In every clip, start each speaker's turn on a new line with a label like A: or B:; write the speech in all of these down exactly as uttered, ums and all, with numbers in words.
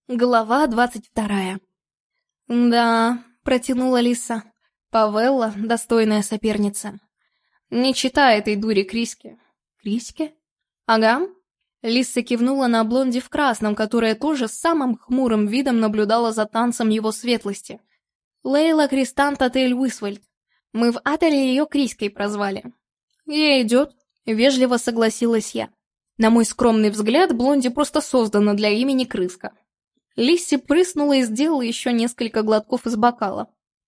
A: Глава двадцать вторая. «Да», — протянула Лиса. Павелла — достойная соперница. «Не читай этой дури Криське». «Криське?» «Ага». Лиса кивнула на блонди в красном, которая тоже с самым хмурым видом наблюдала за танцем его светлости. «Лейла Кристанта Тель Уисвальд. Мы в Ателе ее Криськой прозвали». «Ей идет», — вежливо согласилась я. На мой скромный взгляд, блонди просто создана для имени Крыска. Лисси прыснула и сделала еще несколько глотков из бокала.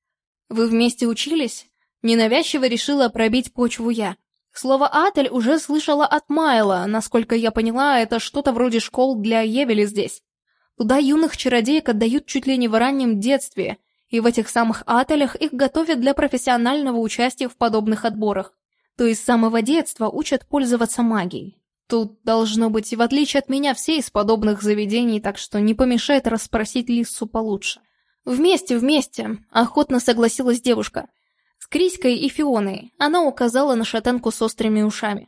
A: «Вы вместе учились?» Ненавязчиво решила пробить почву я. Слово «Атель» уже слышала от Майла, насколько я поняла, это что-то вроде школ для Евели здесь. Туда юных чародеек отдают чуть ли не в раннем детстве, и в этих самых Ателях их готовят для профессионального участия в подобных отборах. То есть с самого детства учат пользоваться магией. Тут, должно быть, в отличие от меня, все из подобных заведений, так что не помешает расспросить Лиссу получше. «Вместе, вместе», — охотно согласилась девушка. «С Криськой и Фионой», — она указала на шатенку с острыми ушами.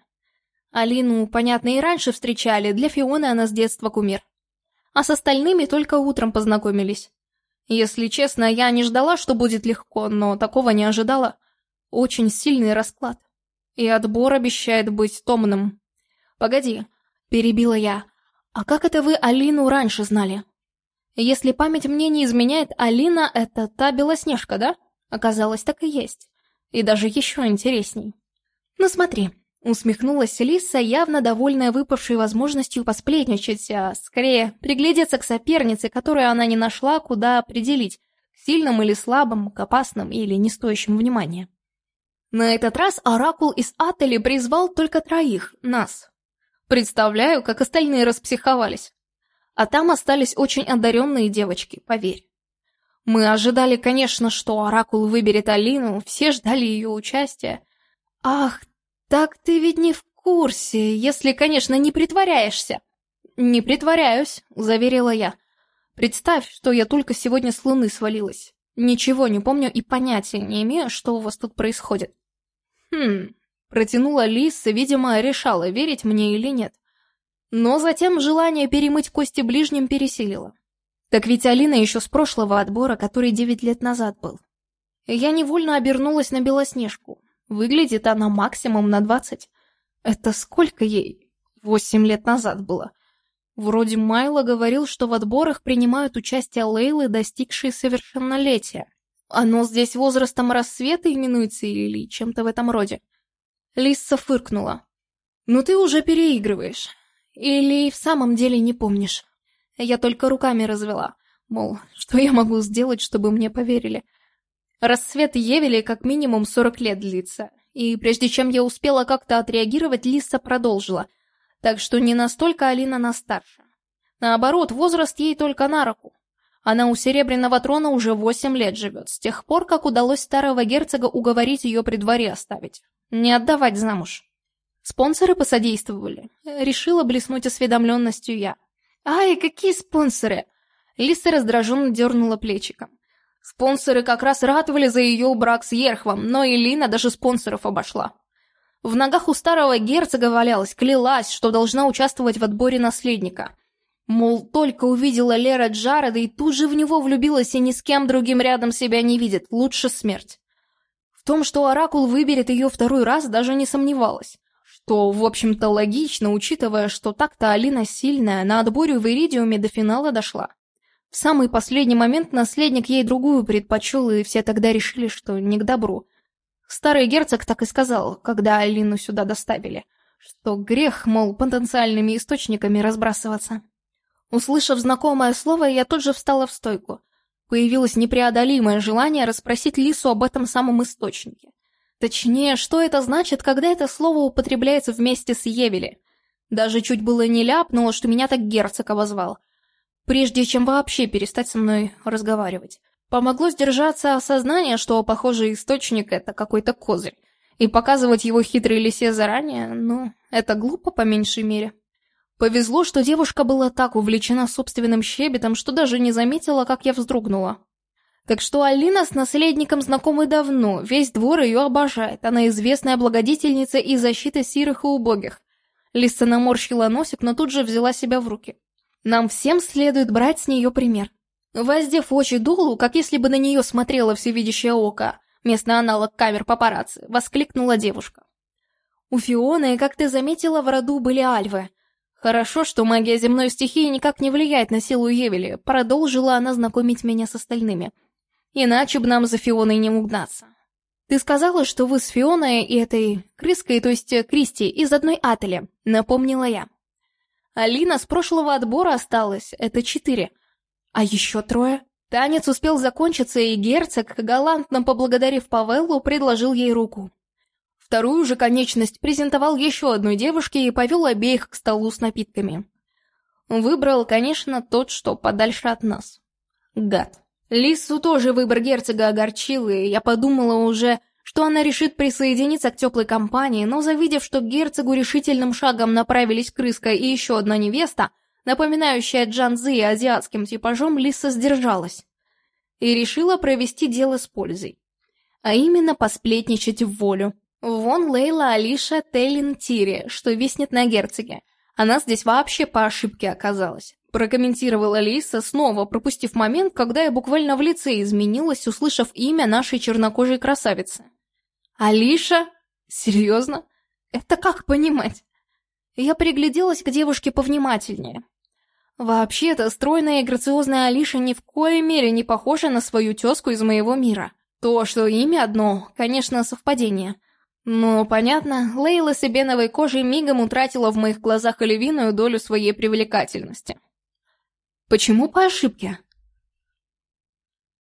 A: Алину, понятно, и раньше встречали, для Фионы она с детства кумир. А с остальными только утром познакомились. Если честно, я не ждала, что будет легко, но такого не ожидала. Очень сильный расклад. И отбор обещает быть томным. «Погоди», — перебила я, — «а как это вы Алину раньше знали?» «Если память мне не изменяет, Алина — это та Белоснежка, да?» Оказалось, так и есть. И даже еще интересней. «Ну смотри», — усмехнулась Лиса, явно довольная выпавшей возможностью посплетничать, а скорее приглядеться к сопернице, которую она не нашла, куда определить, к сильным или слабым, к опасным или не стоящим внимания. На этот раз Оракул из Аттели призвал только троих, нас. Представляю, как остальные распсиховались. А там остались очень одаренные девочки, поверь. Мы ожидали, конечно, что Оракул выберет Алину, все ждали ее участия. Ах, так ты ведь не в курсе, если, конечно, не притворяешься. Не притворяюсь, заверила я. Представь, что я только сегодня с Луны свалилась. Ничего не помню и понятия не имею, что у вас тут происходит. Хм... Протянула Лиса, видимо, решала, верить мне или нет. Но затем желание перемыть кости ближним пересилило. Так ведь Алина еще с прошлого отбора, который девять лет назад был. Я невольно обернулась на Белоснежку. Выглядит она максимум на двадцать. Это сколько ей? Восемь лет назад было. Вроде Майло говорил, что в отборах принимают участие Лейлы, достигшие совершеннолетия. Оно здесь возрастом рассвета именуется или чем-то в этом роде. Лисса фыркнула. «Ну ты уже переигрываешь. Или в самом деле не помнишь?» Я только руками развела. Мол, что я могу сделать, чтобы мне поверили? Рассвет Евели как минимум сорок лет длится. И прежде чем я успела как-то отреагировать, Лисса продолжила. Так что не настолько Алина нас старше. Наоборот, возраст ей только на руку. Она у Серебряного трона уже восемь лет живет, с тех пор, как удалось старого герцога уговорить ее при дворе оставить. Не отдавать замуж. Спонсоры посодействовали. Решила блеснуть осведомленностью я. «Ай, какие спонсоры!» Лиса раздраженно дернула плечиком. Спонсоры как раз ратовали за ее брак с Ерхвом, но Элина даже спонсоров обошла. В ногах у старого герцога валялась, клялась, что должна участвовать в отборе наследника. Мол, только увидела Лера Джареда и тут же в него влюбилась и ни с кем другим рядом себя не видит, лучше смерть. В том, что Оракул выберет ее второй раз, даже не сомневалась. Что, в общем-то, логично, учитывая, что так-то Алина сильная, на отборе в Иридиуме до финала дошла. В самый последний момент наследник ей другую предпочел, и все тогда решили, что не к добру. Старый герцог так и сказал, когда Алину сюда доставили, что грех, мол, потенциальными источниками разбрасываться. Услышав знакомое слово, я тут же встала в стойку. Появилось непреодолимое желание расспросить Лису об этом самом источнике. Точнее, что это значит, когда это слово употребляется вместе с Евели. Даже чуть было не ляпнуло, что меня так герцог обозвал. Прежде чем вообще перестать со мной разговаривать. Помогло сдержаться осознание, что, похоже, источник — это какой-то козырь. И показывать его хитрой лисе заранее, ну, это глупо по меньшей мере. Повезло, что девушка была так увлечена собственным щебетом, что даже не заметила, как я вздрогнула. Так что Алина с наследником знакомы давно, весь двор ее обожает, она известная благодетельница и защита сирых и убогих. Лиса наморщила носик, но тут же взяла себя в руки. Нам всем следует брать с нее пример. Воздев очи долу, как если бы на нее смотрело всевидящее око, местный аналог камер папарацци, воскликнула девушка. У Фионы, как ты заметила, в роду были альвы. Хорошо, что магия земной стихии никак не влияет на силу Евели, продолжила она знакомить меня с остальными. Иначе бы нам за Фионой не угнаться. Ты сказала, что вы с Фионой и этой крыской, то есть Кристи, из одной аттели, напомнила я. Алина с прошлого отбора осталась, это четыре. А еще трое? Танец успел закончиться, и герцог, галантно поблагодарив Павеллу, предложил ей руку. Вторую же конечность презентовал еще одной девушке и повел обеих к столу с напитками. Выбрал, конечно, тот, что подальше от нас. Гад. Лиссу тоже выбор герцога огорчил, и я подумала уже, что она решит присоединиться к теплой компании, но завидев, что к герцогу решительным шагом направились крыска и еще одна невеста, напоминающая Джанзы азиатским типажом, Лисса сдержалась и решила провести дело с пользой, а именно посплетничать в волю. Вон Лейла Алиша Тейлин Тири, что виснет на герцоге. Она здесь вообще по ошибке оказалась. Прокомментировала Лиса, снова пропустив момент, когда я буквально в лице изменилась, услышав имя нашей чернокожей красавицы. Алиша? Серьезно? Это как понимать? Я пригляделась к девушке повнимательнее. Вообще-то, стройная и грациозная Алиша ни в коей мере не похожа на свою тезку из моего мира. То, что имя одно, конечно, совпадение. Но, понятно, Лейла с эбеновой кожей мигом утратила в моих глазах львиную долю своей привлекательности. Почему по ошибке?